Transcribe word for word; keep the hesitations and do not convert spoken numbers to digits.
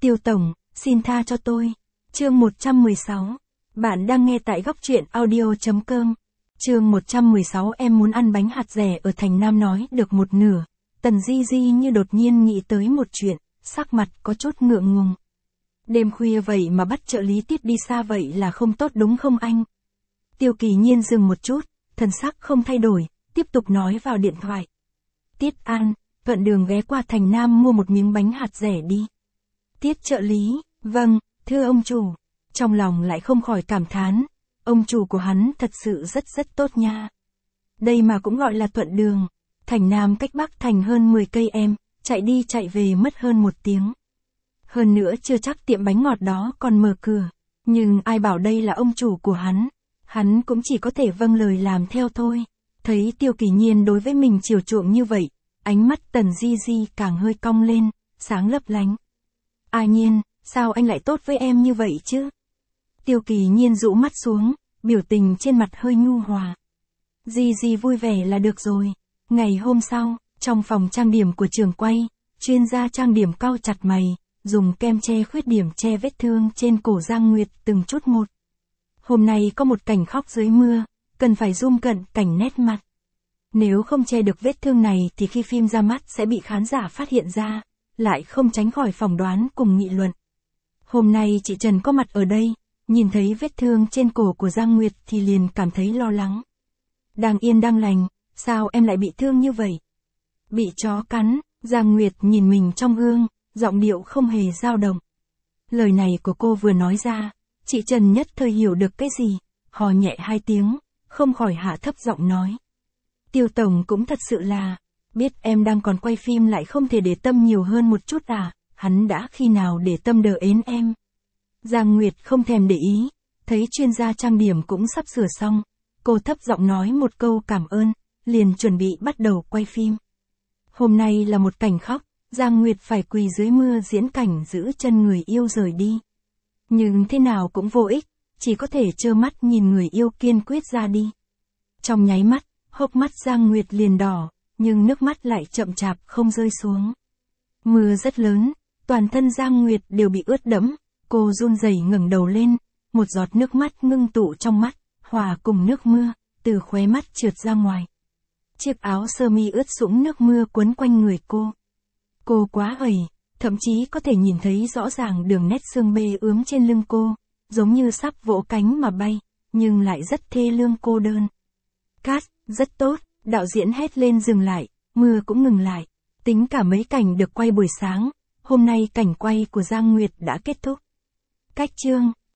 Tiêu Tổng, xin tha cho tôi. Chương một trăm mười sáu. Bạn đang nghe tại góc truyện audio.com. Chương một trăm mười sáu. Em muốn ăn bánh hạt dẻ ở thành Nam. Nói được một nửa, Tần Di Di như đột nhiên nghĩ tới một chuyện, sắc mặt có chút ngượng ngùng. Đêm khuya vậy mà bắt trợ lý Tiết đi xa vậy là không tốt đúng không anh? Tiêu Kỳ Nhiên dừng một chút, thần sắc không thay đổi, tiếp tục nói vào điện thoại. Tiết An, thuận đường ghé qua thành Nam mua một miếng bánh hạt dẻ đi. Tiết trợ lý, vâng, thưa ông chủ. Trong lòng lại không khỏi cảm thán, ông chủ của hắn thật sự rất rất tốt nha. Đây mà cũng gọi là thuận đường. Thành Nam cách Bắc Thành hơn mười cây em, chạy đi chạy về mất hơn một tiếng. Hơn nữa chưa chắc tiệm bánh ngọt đó còn mở cửa, nhưng ai bảo đây là ông chủ của hắn, hắn cũng chỉ có thể vâng lời làm theo thôi. Thấy Tiêu Kỳ Nhiên đối với mình chiều chuộng như vậy, ánh mắt Tần Di Di càng hơi cong lên, sáng lấp lánh. A Nhiên, sao anh lại tốt với em như vậy chứ? Tiêu Kỳ Nhiên rũ mắt xuống, biểu tình trên mặt hơi nhu hòa. Di Di vui vẻ là được rồi. Ngày hôm sau, trong phòng trang điểm của trường quay, chuyên gia trang điểm cau chặt mày, dùng kem che khuyết điểm che vết thương trên cổ Giang Nguyệt từng chút một. Hôm nay có một cảnh khóc dưới mưa, cần phải zoom cận cảnh nét mặt. Nếu không che được vết thương này thì khi phim ra mắt sẽ bị khán giả phát hiện ra, lại không tránh khỏi phỏng đoán cùng nghị luận. Hôm nay chị Trần có mặt ở đây, nhìn thấy vết thương trên cổ của Giang Nguyệt thì liền cảm thấy lo lắng. Đang yên đang lành, sao em lại bị thương như vậy? Bị chó cắn. Giang Nguyệt nhìn mình trong gương, giọng điệu không hề dao động. Lời này của cô vừa nói ra, chị Trần nhất thời hiểu được cái gì, hò nhẹ hai tiếng, không khỏi hạ thấp giọng nói. Tiêu Tổng cũng thật sự là, biết em đang còn quay phim lại không thể để tâm nhiều hơn một chút à, hắn đã khi nào để tâm đờ ến em. Giang Nguyệt không thèm để ý, thấy chuyên gia trang điểm cũng sắp sửa xong, cô thấp giọng nói một câu cảm ơn, liền chuẩn bị bắt đầu quay phim. Hôm nay là một cảnh khóc, Giang Nguyệt phải quỳ dưới mưa diễn cảnh giữ chân người yêu rời đi. Nhưng thế nào cũng vô ích, chỉ có thể trơ mắt nhìn người yêu kiên quyết ra đi. Trong nháy mắt, hốc mắt Giang Nguyệt liền đỏ, nhưng nước mắt lại chậm chạp không rơi xuống. Mưa rất lớn, toàn thân Giang Nguyệt đều bị ướt đẫm, cô run rẩy ngẩng đầu lên, một giọt nước mắt ngưng tụ trong mắt, hòa cùng nước mưa, từ khóe mắt trượt ra ngoài. Chiếc áo sơ mi ướt sũng nước mưa quấn quanh người cô. Cô quá gầy, thậm chí có thể nhìn thấy rõ ràng đường nét xương bê ướm trên lưng cô, giống như sắp vỗ cánh mà bay, nhưng lại rất thê lương cô đơn. Cát, rất tốt, đạo diễn hét lên dừng lại, mưa cũng ngừng lại. Tính cả mấy cảnh được quay buổi sáng, hôm nay cảnh quay của Giang Nguyệt đã kết thúc. Cách chương